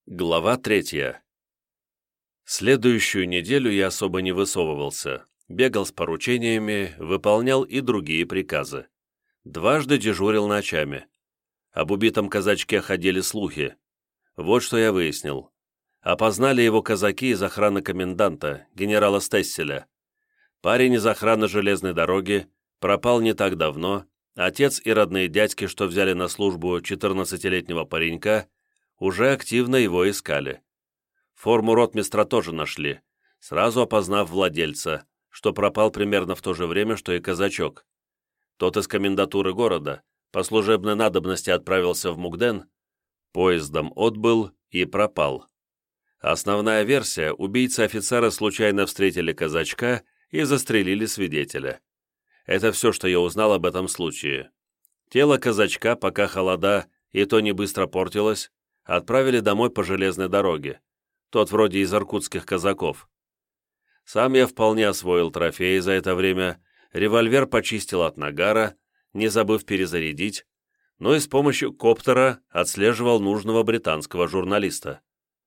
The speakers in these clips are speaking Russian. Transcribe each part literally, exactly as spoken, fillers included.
Глава третья. Следующую неделю я особо не высовывался, бегал с поручениями, выполнял и другие приказы. Дважды дежурил ночами. Об убитом казачке ходили слухи. Вот что я выяснил. Опознали его казаки из охраны коменданта, генерала Стесселя. Парень из охраны железной дороги пропал не так давно, отец и родные дядьки, что взяли на службу четырнадцатилетнего паренька, уже активно его искали. Форму ротмистра тоже нашли, сразу опознав владельца, что пропал примерно в то же время, что и казачок. Тот из комендатуры города по служебной надобности отправился в Мугден, поездом отбыл и пропал. Основная версия: убийцы офицера случайно встретили казачка и застрелили свидетеля. Это все, что я узнал об этом случае. Тело казачка, пока холода, и то не быстро портилось, отправили домой по железной дороге. Тот вроде из иркутских казаков. Сам я вполне освоил трофеи за это время, револьвер почистил от нагара, не забыв перезарядить, но и с помощью коптера отслеживал нужного британского журналиста.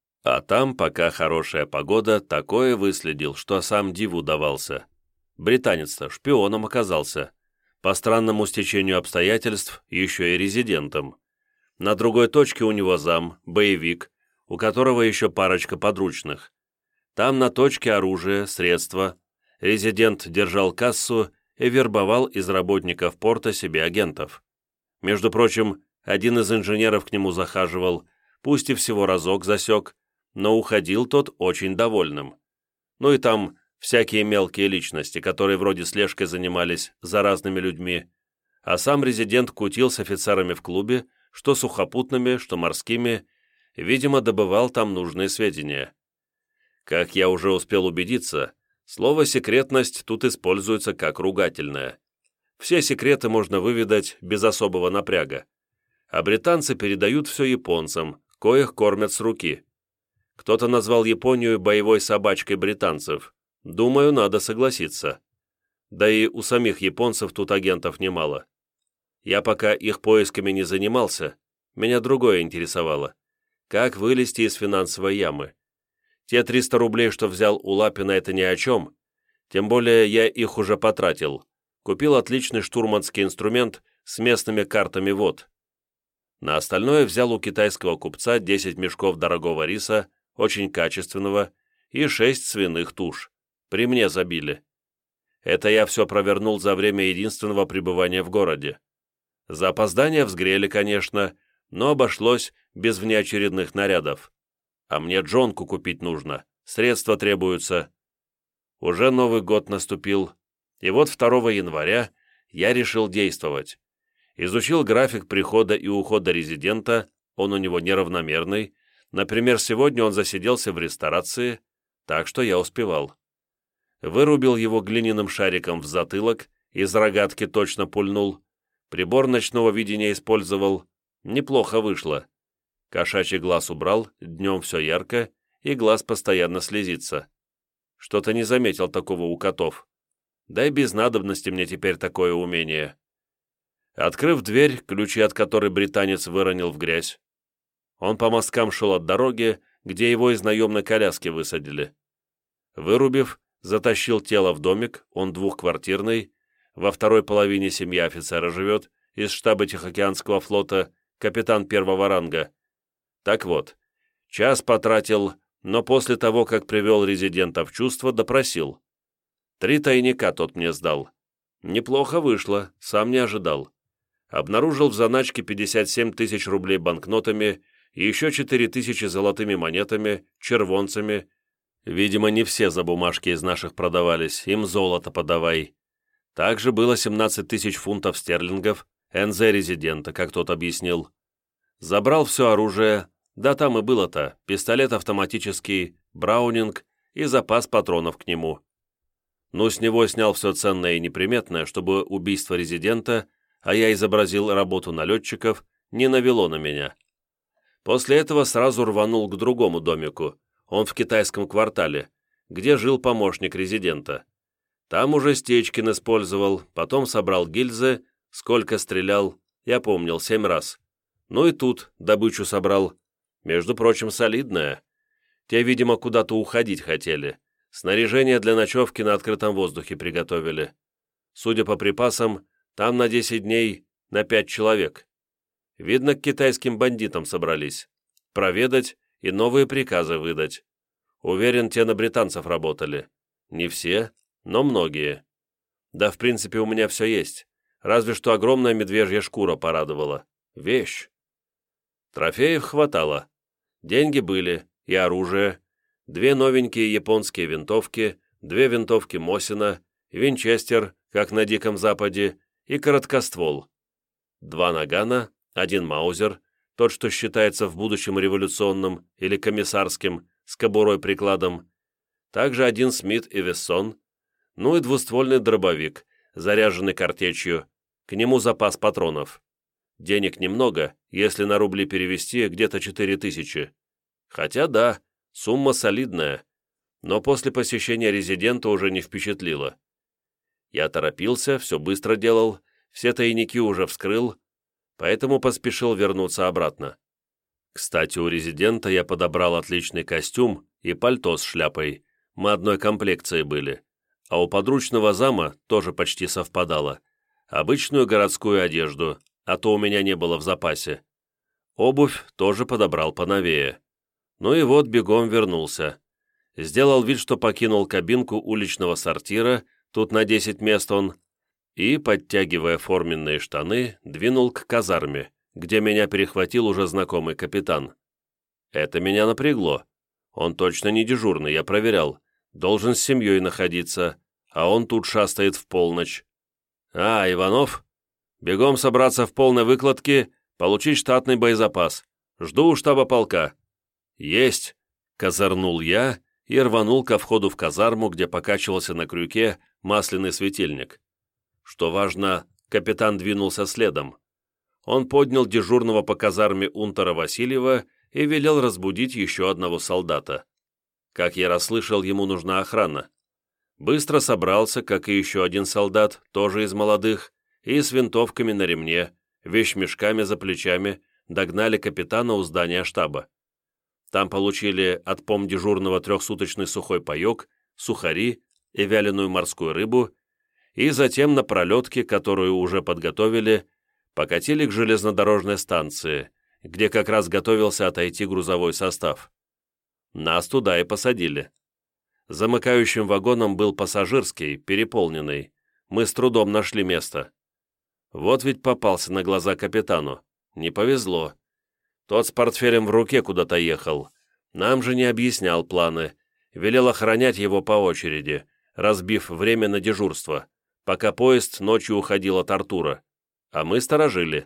А там, пока хорошая погода, такое выследил, что сам диву давался. Британец-то шпионом оказался. По странному стечению обстоятельств, еще и резидентом. На другой точке у него зам, боевик, у которого еще парочка подручных. Там на точке оружие, средства. Резидент держал кассу и вербовал из работников порта себе агентов. Между прочим, один из инженеров к нему захаживал, пусть и всего разок засек, но уходил тот очень довольным. Ну и там всякие мелкие личности, которые вроде слежкой занимались за разными людьми, а сам резидент кутил с офицерами в клубе, что сухопутными, что морскими, видимо, добывал там нужные сведения. Как я уже успел убедиться, слово «секретность» тут используется как ругательное. Все секреты можно выведать без особого напряга. А британцы передают все японцам, коих кормят с руки. Кто-то назвал Японию боевой собачкой британцев. Думаю, надо согласиться. Да и у самих японцев тут агентов немало. Я пока их поисками не занимался, меня другое интересовало. Как вылезти из финансовой ямы? Те триста рублей, что взял у Лапина, это ни о чем. Тем более я их уже потратил. Купил отличный штурманский инструмент с местными картами вод. На остальное взял у китайского купца десять мешков дорогого риса, очень качественного, и шесть свиных туш. При мне забили. Это я все провернул за время единственного пребывания в городе. За опоздание взгрели, конечно, но обошлось без внеочередных нарядов. А мне джонку купить нужно, средства требуются. Уже Новый год наступил, и вот второго января я решил действовать. Изучил график прихода и ухода резидента, он у него неравномерный. Например, сегодня он засиделся в ресторации, так что я успевал. Вырубил его глиняным шариком в затылок, из рогатки точно пульнул. Прибор ночного видения использовал. Неплохо вышло. Кошачий глаз убрал, днем все ярко, и глаз постоянно слезится. Что-то не заметил такого у котов. Да и без надобности мне теперь такое умение. Открыв дверь, ключи от которой британец выронил в грязь. Он по мосткам шел от дороги, где его из наемной коляски высадили. Вырубив, затащил тело в домик, он двухквартирный. Во второй половине семья офицера живет, из штаба Тихоокеанского флота, капитан первого ранга. Так вот, час потратил, но после того, как привел резидента в чувство, допросил. Три тайника тот мне сдал. Неплохо вышло, сам не ожидал. Обнаружил в заначке пятьдесят семь тысяч рублей банкнотами и еще четыре тысячи золотыми монетами, червонцами. Видимо, не все за бумажки из наших продавались, им золото подавай. Также было семнадцать тысяч фунтов стерлингов, эн зэ резидента, как тот объяснил. Забрал все оружие, да там и было-то, пистолет автоматический, браунинг и запас патронов к нему. Ну, с него снял все ценное и неприметное, чтобы убийство резидента, а я изобразил работу налетчиков, не навело на меня. После этого сразу рванул к другому домику, он в китайском квартале, где жил помощник резидента. Там уже Стечкин использовал, потом собрал гильзы, сколько стрелял, я помнил, семь раз. Ну и тут добычу собрал. Между прочим, солидная. Те, видимо, куда-то уходить хотели. Снаряжение для ночевки на открытом воздухе приготовили. Судя по припасам, там на десять дней на пять человек. Видно, к китайским бандитам собрались. Проведать и новые приказы выдать. Уверен, те на британцев работали. Не все, но многие. Да, в принципе, у меня все есть. Разве что огромная медвежья шкура порадовала. Вещь. Трофеев хватало. Деньги были, и оружие. Две новенькие японские винтовки, две винтовки Мосина, винчестер, как на Диком Западе, и короткоствол. Два нагана, один маузер, тот, что считается в будущем революционным или комиссарским, с кобурой-прикладом, также один Смит и Вессон, ну и двуствольный дробовик, заряженный картечью, к нему запас патронов. Денег немного, если на рубли перевести, где-то четыре тысячи. Хотя да, сумма солидная, но после посещения резидента уже не впечатлила. Я торопился, все быстро делал, все тайники уже вскрыл, поэтому поспешил вернуться обратно. Кстати, у резидента я подобрал отличный костюм и пальто с шляпой, мы одной комплекции были, а у подручного зама тоже почти совпадало, обычную городскую одежду, а то у меня не было в запасе. Обувь тоже подобрал поновее. Ну и вот бегом вернулся. Сделал вид, что покинул кабинку уличного сортира, тут на десять мест он, и, подтягивая форменные штаны, двинул к казарме, где меня перехватил уже знакомый капитан. Это меня напрягло. Он точно не дежурный, я проверял. Должен с семьей находиться, а он тут шастает в полночь. «А, Иванов? Бегом собраться в полной выкладке, получить штатный боезапас. Жду у штаба полка». «Есть!» — козырнул я и рванул ко входу в казарму, где покачивался на крюке масляный светильник. Что важно, капитан двинулся следом. Он поднял дежурного по казарме унтера Васильева и велел разбудить еще одного солдата. Как я расслышал, ему нужна охрана. Быстро собрался, как и еще один солдат, тоже из молодых, и с винтовками на ремне, вещмешками за плечами, догнали капитана у здания штаба. Там получили от помдежурного трехсуточный сухой паек, сухари и вяленую морскую рыбу, и затем на пролетке, которую уже подготовили, покатили к железнодорожной станции, где как раз готовился отойти грузовой состав. Нас туда и посадили. Замыкающим вагоном был пассажирский, переполненный. Мы с трудом нашли место. Вот ведь попался на глаза капитану. Не повезло. Тот с портфелем в руке куда-то ехал. Нам же не объяснял планы. Велел охранять его по очереди, разбив время на дежурство, пока поезд ночью уходил от Артура. А мы сторожили.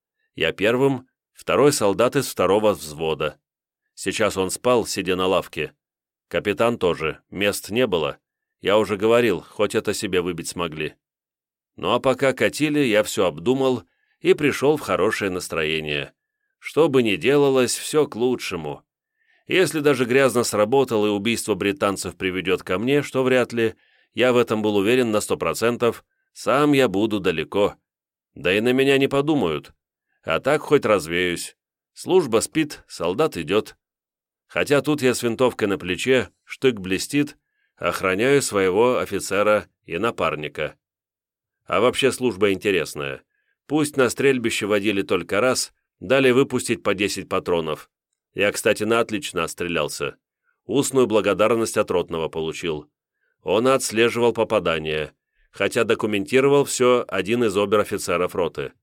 Я первым, второй солдат из второго взвода. Сейчас он спал, сидя на лавке. Капитан тоже, мест не было. Я уже говорил, хоть это себе выбить смогли. Ну а пока катили, я все обдумал и пришел в хорошее настроение. Что бы ни делалось, все к лучшему. Если даже грязно сработал и убийство британцев приведет ко мне, что вряд ли, я в этом был уверен на сто процентов, сам я буду далеко. Да и на меня не подумают. А так хоть развеюсь. Служба спит, солдат идет. Хотя тут я с винтовкой на плече, штык блестит, охраняю своего офицера и напарника. А вообще служба интересная. Пусть на стрельбище водили только раз, дали выпустить по десять патронов. Я, кстати, на отлично отстрелялся. Устную благодарность от ротного получил. Он отслеживал попадания, хотя документировал все один из обер-офицеров роты.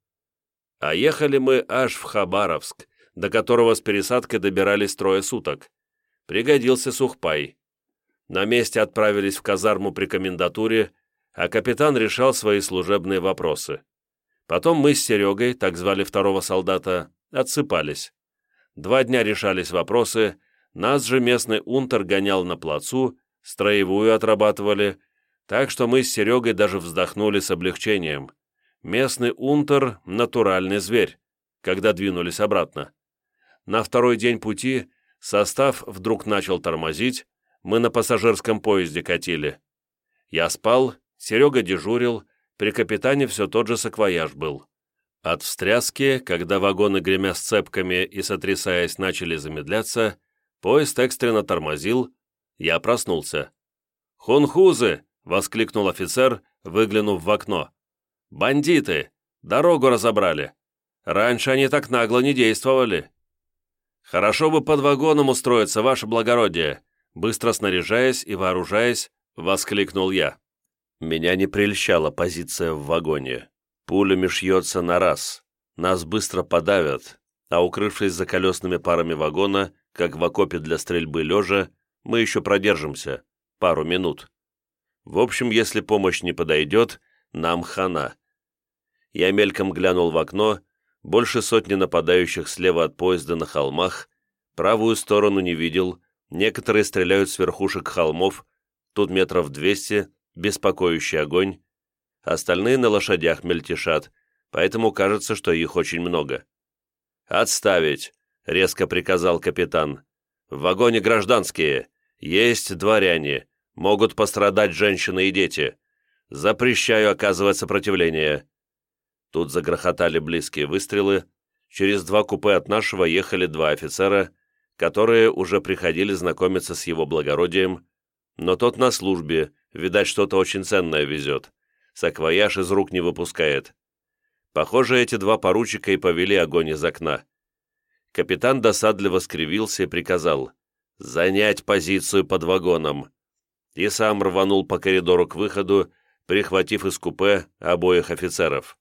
А ехали мы аж в Хабаровск, до которого с пересадкой добирались трое суток. Пригодился сухпай. На месте отправились в казарму при комендатуре, а капитан решал свои служебные вопросы. Потом мы с Серегой, так звали второго солдата, отсыпались. Два дня решались вопросы, нас же местный унтер гонял на плацу, строевую отрабатывали, так что мы с Серегой даже вздохнули с облегчением. Местный унтер — натуральный зверь, когда двинулись обратно. На второй день пути состав вдруг начал тормозить, мы на пассажирском поезде катили. Я спал, Серега дежурил, при капитане все тот же саквояж был. От встряски, когда вагоны, гремя сцепками и сотрясаясь, начали замедляться, поезд экстренно тормозил, я проснулся. «Хунхузы!» — воскликнул офицер, выглянув в окно. «Бандиты! Дорогу разобрали! Раньше они так нагло не действовали!» «Хорошо бы под вагоном устроиться, ваше благородие!» Быстро снаряжаясь и вооружаясь, воскликнул я. Меня не прельщала позиция в вагоне. Пулями шьется на раз. Нас быстро подавят, а укрывшись за колесными парами вагона, как в окопе для стрельбы лежа, мы еще продержимся. Пару минут. В общем, если помощь не подойдет, нам хана. Я мельком глянул в окно, больше сотни нападающих слева от поезда на холмах, правую сторону не видел, некоторые стреляют с верхушек холмов, тут метров двести, беспокоящий огонь, остальные на лошадях мельтешат, поэтому кажется, что их очень много. «Отставить!» — резко приказал капитан. «В вагоне гражданские, есть дворяне, могут пострадать женщины и дети. Запрещаю оказывать сопротивление». Тут загрохотали близкие выстрелы, через два купе от нашего ехали два офицера, которые уже приходили знакомиться с его благородием, но тот на службе, видать, что-то очень ценное везет, саквояж из рук не выпускает. Похоже, эти два поручика и повели огонь из окна. Капитан досадливо скривился и приказал «занять позицию под вагоном», и сам рванул по коридору к выходу, прихватив из купе обоих офицеров.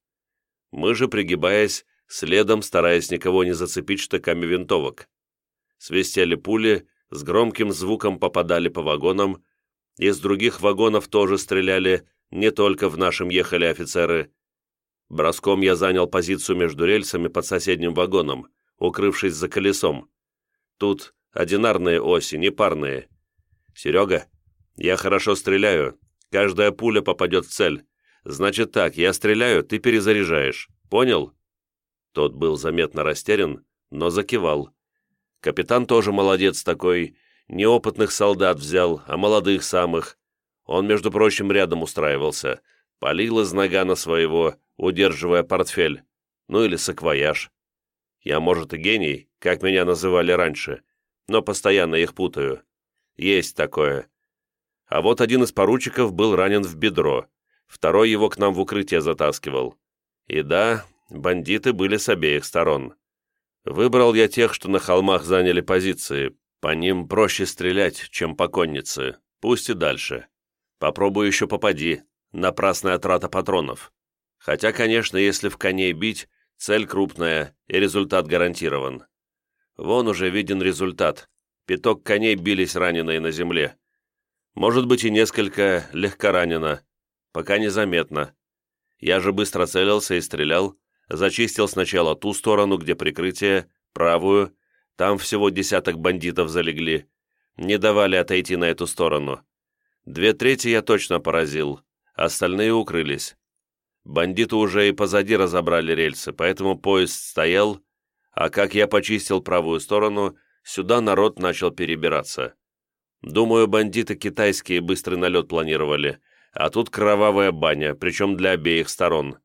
Мы же, пригибаясь, следом, стараясь никого не зацепить штыками винтовок. Свистели пули, с громким звуком попадали по вагонам, из других вагонов тоже стреляли, не только в нашем ехали офицеры. Броском я занял позицию между рельсами под соседним вагоном, укрывшись за колесом. Тут одинарные оси, не парные. «Серега, я хорошо стреляю, каждая пуля попадет в цель. Значит так, я стреляю, ты перезаряжаешь. Понял?» Тот был заметно растерян, но закивал. Капитан тоже молодец такой, неопытных солдат взял, а молодых самых. Он, между прочим, рядом устраивался, палил из нагана своего, удерживая портфель, ну или саквояж. Я, может, и гений, как меня называли раньше, но постоянно их путаю. Есть такое. А вот один из поручиков был ранен в бедро, второй его к нам в укрытие затаскивал. И да, бандиты были с обеих сторон. Выбрал я тех, что на холмах заняли позиции. По ним проще стрелять, чем по коннице. Пусть и дальше. Попробуй еще попади. Напрасная трата патронов. Хотя, конечно, если в коней бить, цель крупная и результат гарантирован. Вон уже виден результат. Пяток коней бились раненые на земле. Может быть, и несколько легкоранено. Пока незаметно. Я же быстро целился и стрелял. Зачистил сначала ту сторону, где прикрытие, правую. Там всего десяток бандитов залегли. Не давали отойти на эту сторону. Две трети я точно поразил. Остальные укрылись. Бандиты уже и позади разобрали рельсы, поэтому поезд стоял, а как я почистил правую сторону, сюда народ начал перебираться. Думаю, бандиты китайские быстрый налет планировали, а тут кровавая баня, причем для обеих сторон.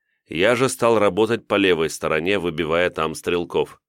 Я же стал работать по левой стороне, выбивая там стрелков.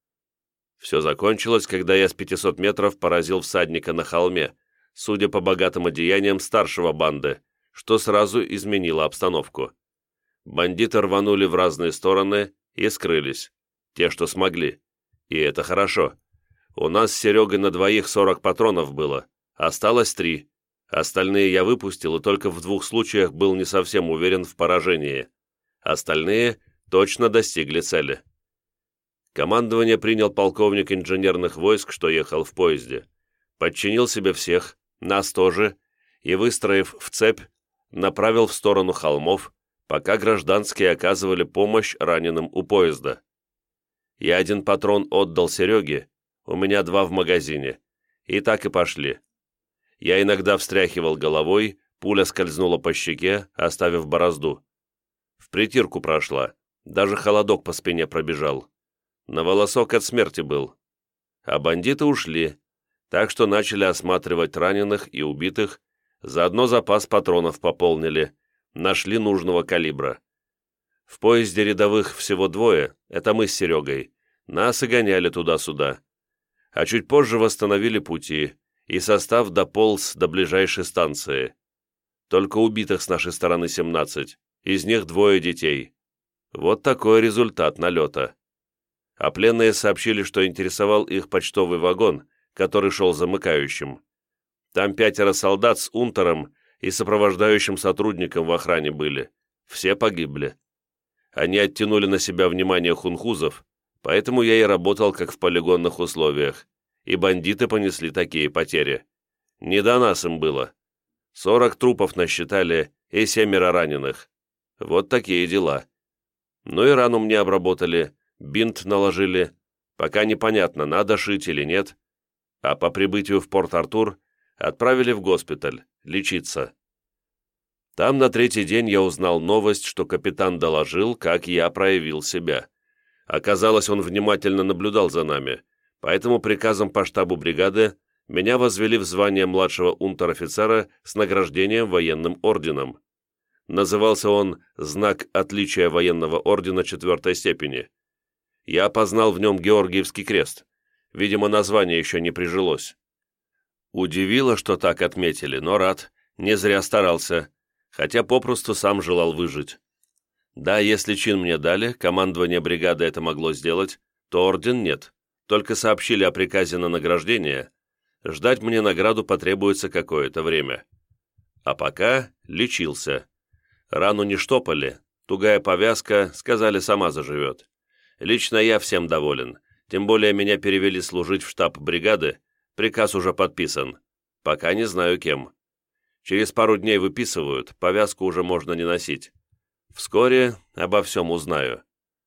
Все закончилось, когда я с пятисот метров поразил всадника на холме, судя по богатым одеяниям старшего банды, что сразу изменило обстановку. Бандиты рванули в разные стороны и скрылись. Те, что смогли. И это хорошо. У нас с Серегой на двоих сорок патронов было. Осталось три. Остальные я выпустил и только в двух случаях был не совсем уверен в поражении. Остальные точно достигли цели. Командование принял полковник инженерных войск, что ехал в поезде. Подчинил себе всех, нас тоже, и, выстроив в цепь, направил в сторону холмов, пока гражданские оказывали помощь раненым у поезда. Я один патрон отдал Сереге, у меня два в магазине, и так и пошли. Я иногда встряхивал головой, пуля скользнула по щеке, оставив борозду. В притирку прошла, даже холодок по спине пробежал. На волосок от смерти был. А бандиты ушли, так что начали осматривать раненых и убитых, заодно запас патронов пополнили, нашли нужного калибра. В поезде рядовых всего двое, это мы с Серегой. Нас и гоняли туда-сюда. А чуть позже восстановили пути, и состав дополз до ближайшей станции. Только убитых с нашей стороны семнадцать, из них двое детей. Вот такой результат налета. А пленные сообщили, что интересовал их почтовый вагон, который шел замыкающим. Там пятеро солдат с унтером и сопровождающим сотрудником в охране были. Все погибли. Они оттянули на себя внимание хунхузов, поэтому я и работал как в полигонных условиях, и бандиты понесли такие потери. Не до нас им было. Сорок трупов насчитали и семеро раненых. Вот такие дела. Ну и рану мне обработали, бинт наложили. Пока непонятно, надо шить или нет. А по прибытию в Порт-Артур отправили в госпиталь, лечиться. Там на третий день я узнал новость, что капитан доложил, как я проявил себя. Оказалось, он внимательно наблюдал за нами, поэтому приказом по штабу бригады меня возвели в звание младшего унтер-офицера с награждением военным орденом. Назывался он «Знак отличия военного ордена четвертой степени». Я опознал в нем Георгиевский крест. Видимо, название еще не прижилось. Удивило, что так отметили, но рад, не зря старался, хотя попросту сам желал выжить. Да, если чин мне дали, командование бригады это могло сделать, то орден нет, только сообщили о приказе на награждение. Ждать мне награду потребуется какое-то время. А пока лечился. Рану не штопали, тугая повязка, сказали, сама заживет. Лично я всем доволен, тем более меня перевели служить в штаб бригады, приказ уже подписан, пока не знаю кем. Через пару дней выписывают, повязку уже можно не носить. Вскоре обо всем узнаю.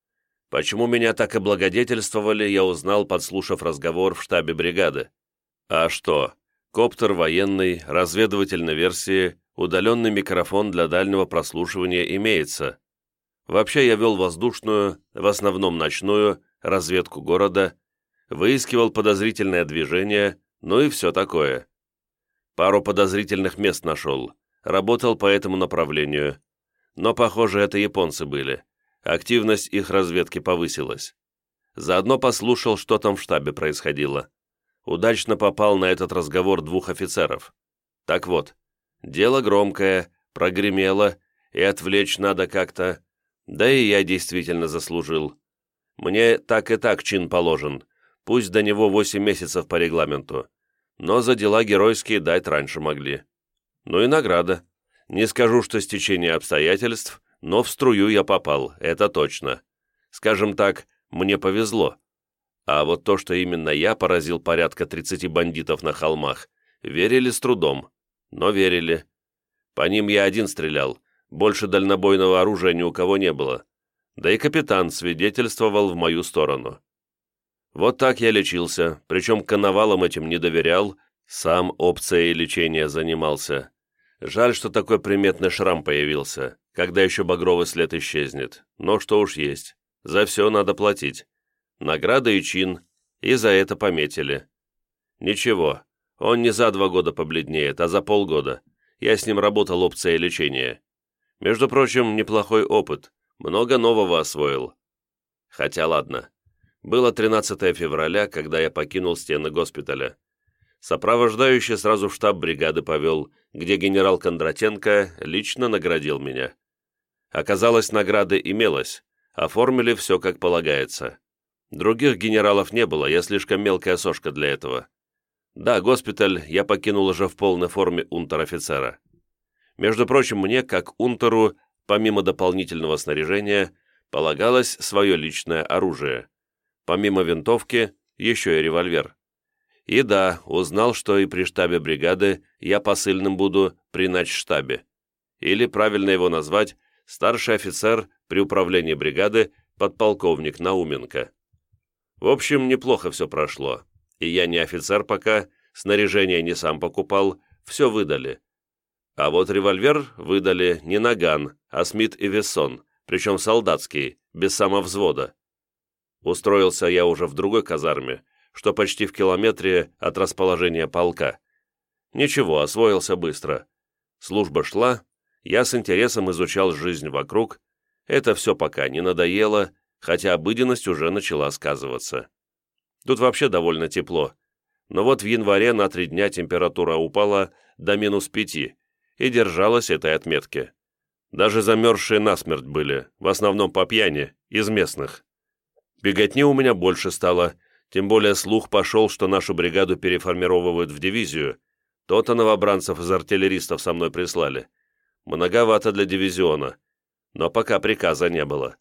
Почему меня так облагодетельствовали, я узнал, подслушав разговор в штабе бригады. А что? Коптер военный, разведывательной версии, удаленный микрофон для дальнего прослушивания имеется. Вообще я вел воздушную, в основном ночную, разведку города, выискивал подозрительное движение, ну и все такое. Пару подозрительных мест нашел, работал по этому направлению. Но, похоже, это японцы были. Активность их разведки повысилась. Заодно послушал, что там в штабе происходило. Удачно попал на этот разговор двух офицеров. Так вот, дело громкое, прогремело, и отвлечь надо как-то. Да и я действительно заслужил. Мне так и так чин положен, пусть до него восемь месяцев по регламенту. Но за дела геройские дать раньше могли. Ну и награда. Не скажу, что стечение обстоятельств, но в струю я попал, это точно. Скажем так, мне повезло. А вот то, что именно я поразил порядка тридцати бандитов на холмах, верили с трудом, но верили. По ним я один стрелял, больше дальнобойного оружия ни у кого не было. Да и капитан свидетельствовал в мою сторону. Вот так я лечился, причем коновалам этим не доверял, сам опцией лечения занимался. Жаль, что такой приметный шрам появился, когда еще багровый след исчезнет. Но что уж есть, за все надо платить. Награда и чин, и за это пометили. Ничего, он не за два года побледнеет, а за полгода. Я с ним работал опцией лечения. Между прочим, неплохой опыт, много нового освоил. Хотя ладно. Было тринадцатое февраля, когда я покинул стены госпиталя. Сопровождающий сразу в штаб бригады повел, где генерал Кондратенко лично наградил меня. Оказалось, награды имелось, оформили все как полагается. Других генералов не было, я слишком мелкая сошка для этого. Да, госпиталь я покинул уже в полной форме унтер-офицера. Между прочим, мне, как унтеру, помимо дополнительного снаряжения, полагалось свое личное оружие. Помимо винтовки, еще и револьвер. И да, узнал, что и при штабе бригады я посыльным буду при начштабе. Или, правильно его назвать, старший офицер при управлении бригады, подполковник Науменко. В общем, неплохо все прошло. И я не офицер пока, снаряжение не сам покупал, все выдали. А вот револьвер выдали не Наган, а Смит и Вессон, причем солдатский, без самовзвода. Устроился я уже в другой казарме, что почти в километре от расположения полка. Ничего, освоился быстро. Служба шла, я с интересом изучал жизнь вокруг, Это все пока не надоело, хотя обыденность уже начала сказываться. Тут вообще довольно тепло, но вот в январе на три дня температура упала до минус пяти и держалась этой отметки. Даже замерзшие насмерть были, в основном по пьяни, из местных. Беготни у меня больше стало, тем более слух пошел, что нашу бригаду переформировывают в дивизию. То-то новобранцев из артиллеристов со мной прислали. Многовато для дивизиона, но пока приказа не было.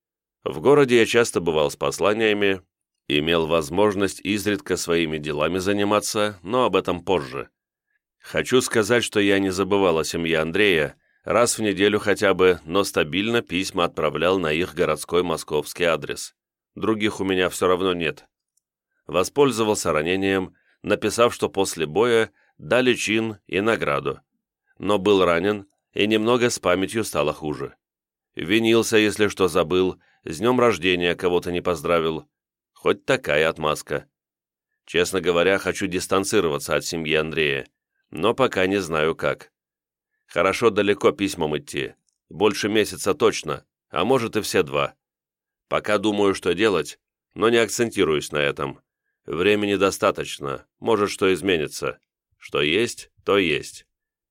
В городе я часто бывал с посланиями, имел возможность изредка своими делами заниматься, но об этом позже. Хочу сказать, что я не забывал о семье Андрея, раз в неделю хотя бы, но стабильно письма отправлял на их городской московский адрес. Других у меня все равно нет. Воспользовался ранением, написав, что после боя дали чин и награду. Но был ранен, и немного с памятью стало хуже. Винился, если что забыл, с днем рождения кого-то не поздравил. Хоть такая отмазка. Честно говоря, хочу дистанцироваться от семьи Андрея, но пока не знаю как. Хорошо далеко письмам идти, больше месяца точно, а может и все два. Пока думаю, что делать, но не акцентируюсь на этом. Времени достаточно, может, что изменится. Что есть, то есть.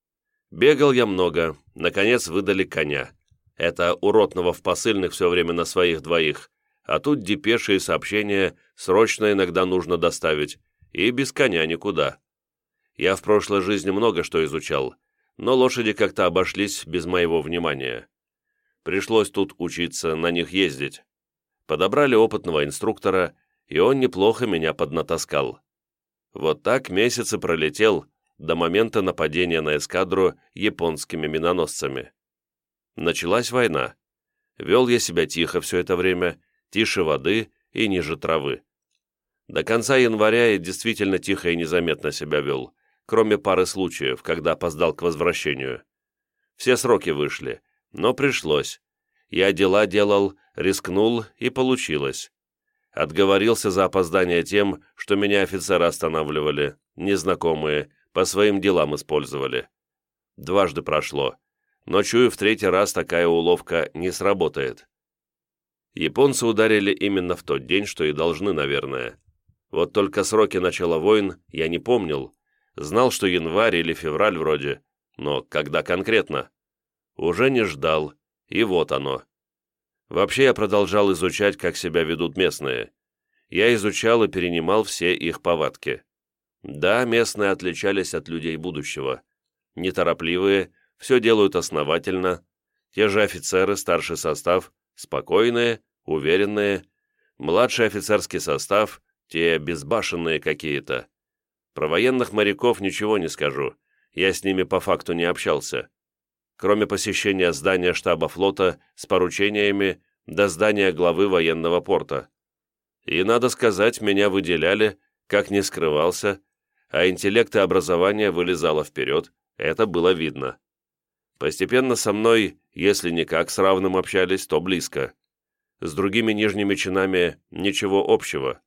Бегал я много, наконец выдали коня. Это у ротного в посыльных все время на своих двоих, а тут депеши и сообщения срочно иногда нужно доставить, и без коня никуда. Я в прошлой жизни много что изучал, но лошади как-то обошлись без моего внимания. Пришлось тут учиться на них ездить. Подобрали опытного инструктора, и он неплохо меня поднатаскал. Вот так месяц и пролетел до момента нападения на эскадру японскими миноносцами. Началась война. Вел я себя тихо все это время, тише воды и ниже травы. До конца января я действительно тихо и незаметно себя вел, кроме пары случаев, когда опоздал к возвращению. Все сроки вышли, но пришлось. Я дела делал, рискнул, и получилось. Отговорился за опоздание тем, что меня офицеры останавливали, незнакомые, по своим делам использовали. Дважды прошло, но чую, в третий раз такая уловка не сработает. Японцы ударили именно в тот день, что и должны, наверное. Вот только сроки начала войн я не помнил. Знал, что январь или февраль вроде, но когда конкретно? Уже не ждал, и вот оно. Вообще я продолжал изучать, как себя ведут местные. Я изучал и перенимал все их повадки. Да, местные отличались от людей будущего. Неторопливые, все делают основательно. Те же офицеры, старший состав, спокойные, уверенные. Младший офицерский состав, те безбашенные какие-то. Про военных моряков ничего не скажу. Я с ними по факту не общался. Кроме посещения здания штаба флота с поручениями до здания главы военного порта. И, надо сказать, меня выделяли, как не скрывался, а интеллект и образование вылезало вперед, это было видно. Постепенно со мной, если никак с равным общались, то близко. С другими нижними чинами ничего общего.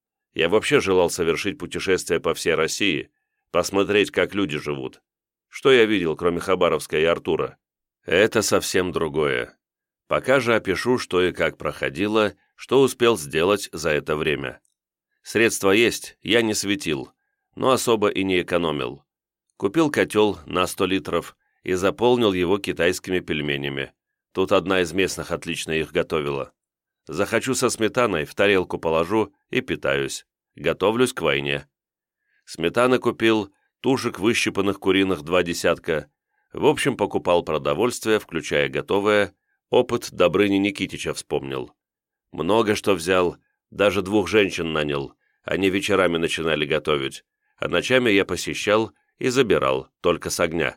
Я вообще желал совершить путешествие по всей России, посмотреть, как люди живут. Что я видел, кроме Хабаровска и Артура? Это совсем другое. Пока же опишу, что и как проходило, что успел сделать за это время. Средства есть, я не светил, но особо и не экономил. Купил котел на сто литров и заполнил его китайскими пельменями. Тут одна из местных отлично их готовила. Захочу со сметаной, в тарелку положу и питаюсь. Готовлюсь к войне. Сметаны купил, тушек выщипанных куриных два десятка. В общем, покупал продовольствие, включая готовое. Опыт Добрыни Никитича вспомнил. Много что взял, даже двух женщин нанял. Они вечерами начинали готовить, а ночами я посещал и забирал, только с огня.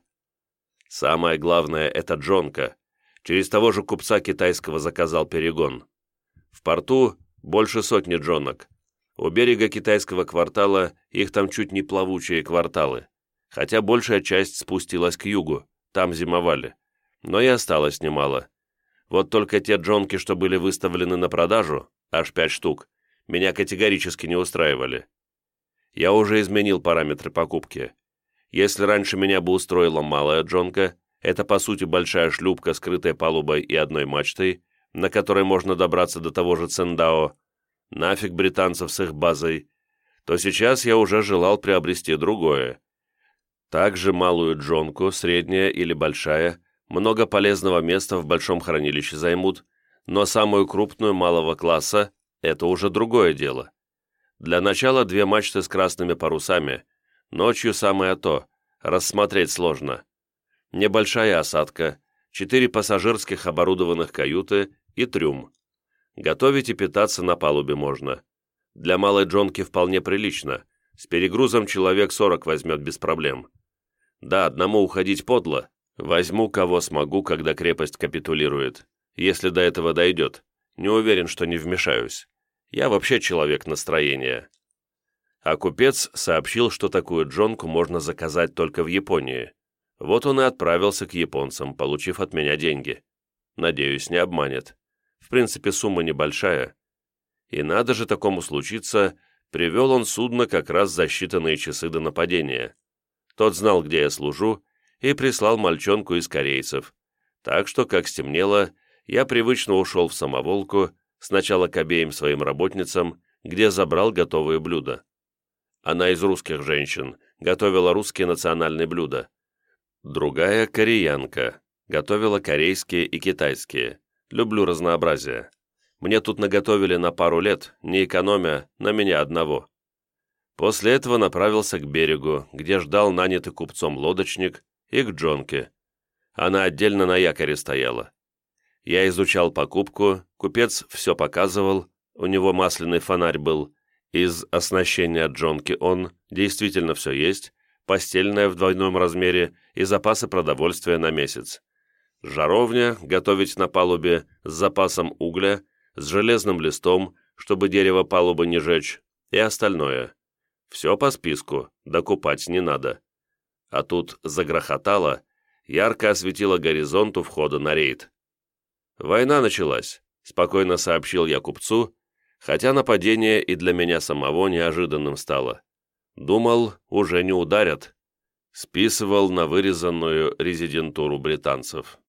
Самое главное — это джонка. Через того же купца китайского заказал перегон. В порту больше сотни джонок. У берега китайского квартала их там чуть не плавучие кварталы, хотя большая часть спустилась к югу, там зимовали. Но и осталось немало. Вот только те джонки, что были выставлены на продажу, аж пять штук, меня категорически не устраивали. Я уже изменил параметры покупки. Если раньше меня бы устроила малая джонка, Это, по сути, большая шлюпка, скрытой палубой и одной мачтой, на которой можно добраться до того же Циндао, нафиг британцев с их базой, то сейчас я уже желал приобрести другое. Также малую джонку, средняя или большая, много полезного места в большом хранилище займут, но самую крупную малого класса – это уже другое дело. Для начала две мачты с красными парусами, ночью самое то, рассмотреть сложно. Небольшая осадка, четыре пассажирских оборудованных каюты и трюм. Готовить и питаться на палубе можно. Для малой джонки вполне прилично, с перегрузом человек сорок возьмет без проблем. Да, одному уходить подло, возьму кого смогу, когда крепость капитулирует, если до этого дойдет, не уверен, что не вмешаюсь. Я вообще человек настроения. А купец сообщил, что такую джонку можно заказать только в Японии. Вот он и отправился к японцам, получив от меня деньги. Надеюсь, не обманет. В принципе, сумма небольшая. И надо же такому случиться, привел он судно как раз за считанные часы до нападения. Тот знал, где я служу, и прислал мальчонку из корейцев. Так что, как стемнело, я привычно ушел в самоволку, сначала к обеим своим работницам, где забрал готовые блюда. Она из русских женщин, готовила русские национальные блюда. Другая – кореянка, готовила корейские и китайские. Люблю разнообразие. Мне тут наготовили на пару лет, не экономя, на меня одного. После этого направился к берегу, где ждал нанятый купцом лодочник, и к джонке. Она отдельно на якоре стояла. Я изучал покупку, купец все показывал, у него масляный фонарь был, из оснащения джонки он, действительно все есть, постельное в двойном размере и запасы продовольствия на месяц. Жаровня, готовить на палубе, с запасом угля, с железным листом, чтобы дерево палубы не жечь, и остальное. Все по списку, докупать не надо. А тут загрохотало, ярко осветило горизонт у входа на рейд. «Война началась», — спокойно сообщил я купцу, хотя нападение и для меня самого неожиданным стало. Думал, уже не ударят. Списывал на вырезанную резидентуру британцев.